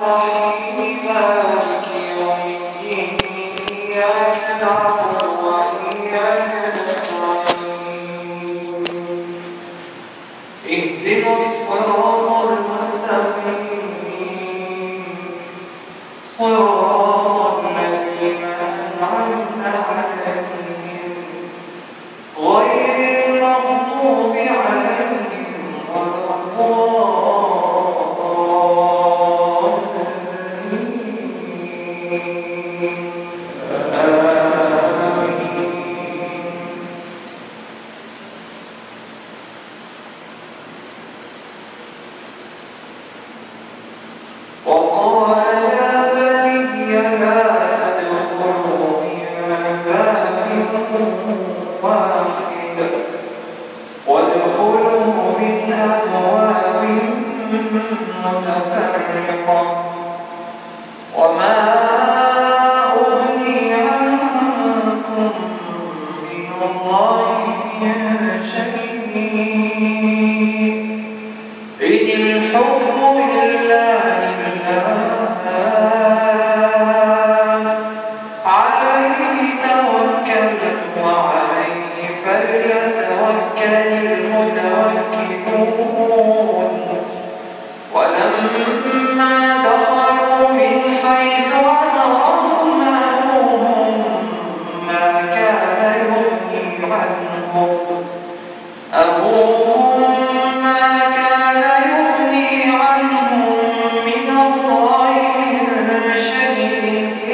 الرحيم مالك يوم الدين إياك نعبد وإياك نستعين اهدنا الصراط المستقيم صراط الذين أنعمت عليهم غير المغضوب عليهم ولا وقال يا بني لا تدخلوا من باب واحد وادخلوا من أبواب متفرقة وما أغني عنكم من الله من شيء إن الحكم إلا عليه توكلت وعليه فليتوكل المتوكلون ولما دخلوا من حيث أمرهم ما كان يغني عنهم أبوهم ما كان يغني عنهم من الله من شيء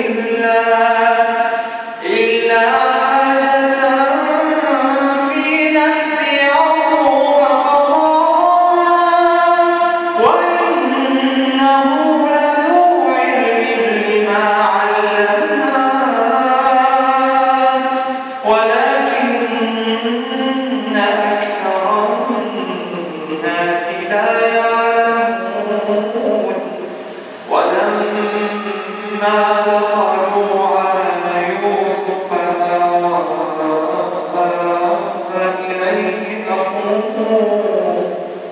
إلا حاجة في نفس يعقوب قضاها وإنه لذو علم لما علمناه ولكن أكثر الناس لا يعلمون ولما دخلوا على يوسف آوى إليه أخوه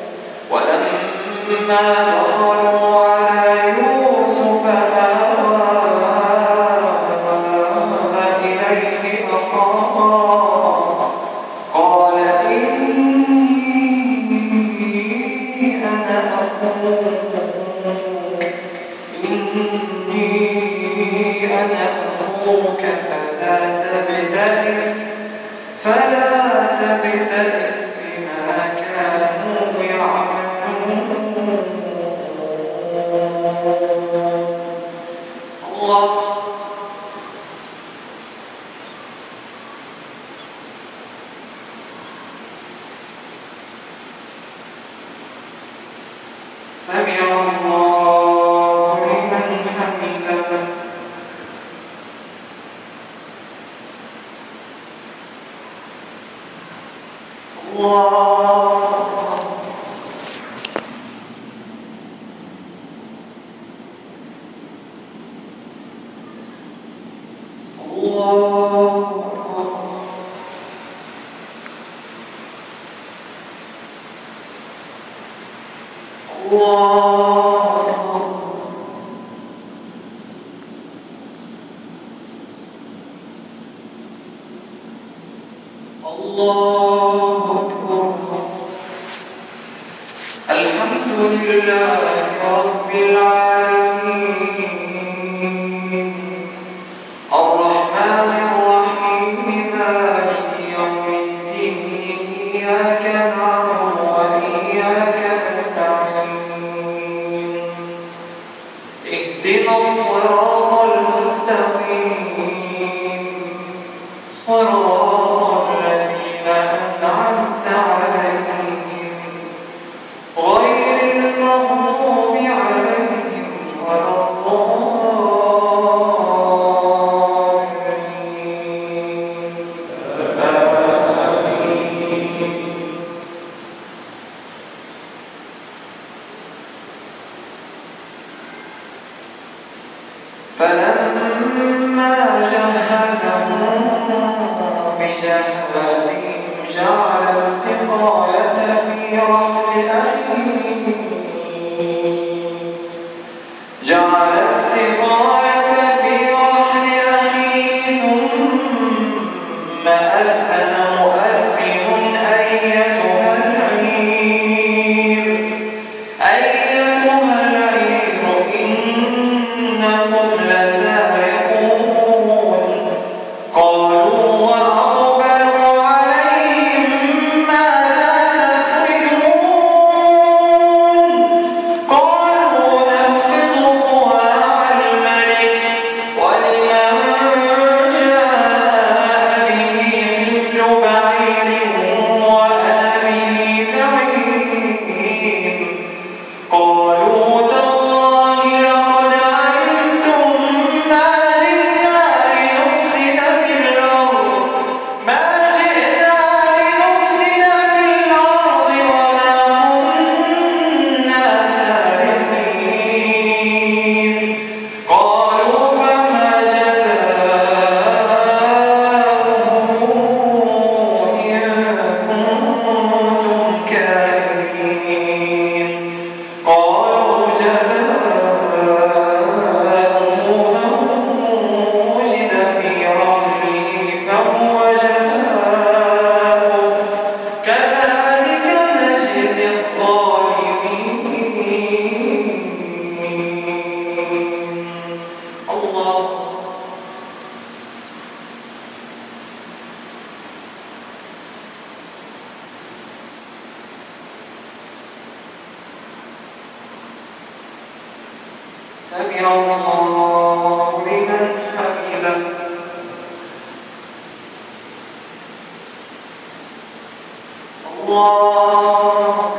ولما دخلوا على يوسف آوى إليه أخاه قال إني أنا أخوك فلا تبتئس بما كانوا يعملون الله سمع الله لمن حمده الله أكبر الحمد لله رب العالمين الرحمن الرحيم مالك يوم الدين إياك نعبد وإياك نستعين اهدنا الصراط المستقيم صراط الذين أنعمت عليهم غير المغضوب عليهم ولا الضالين آمين فلما جهزهم بجهازهم جعل السقاية في رحل أخيه سمع الله لمن حمده. الله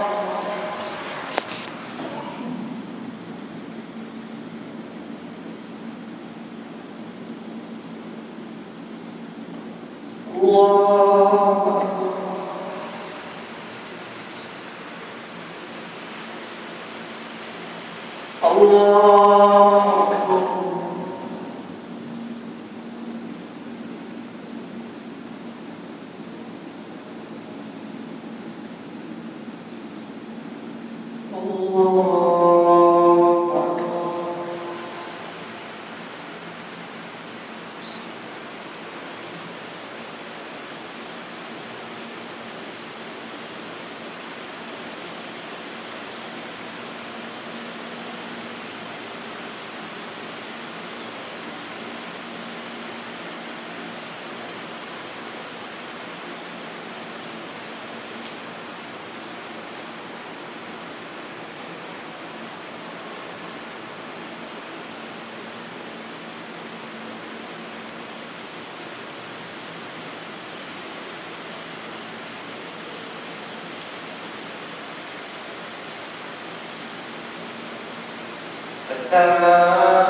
السماء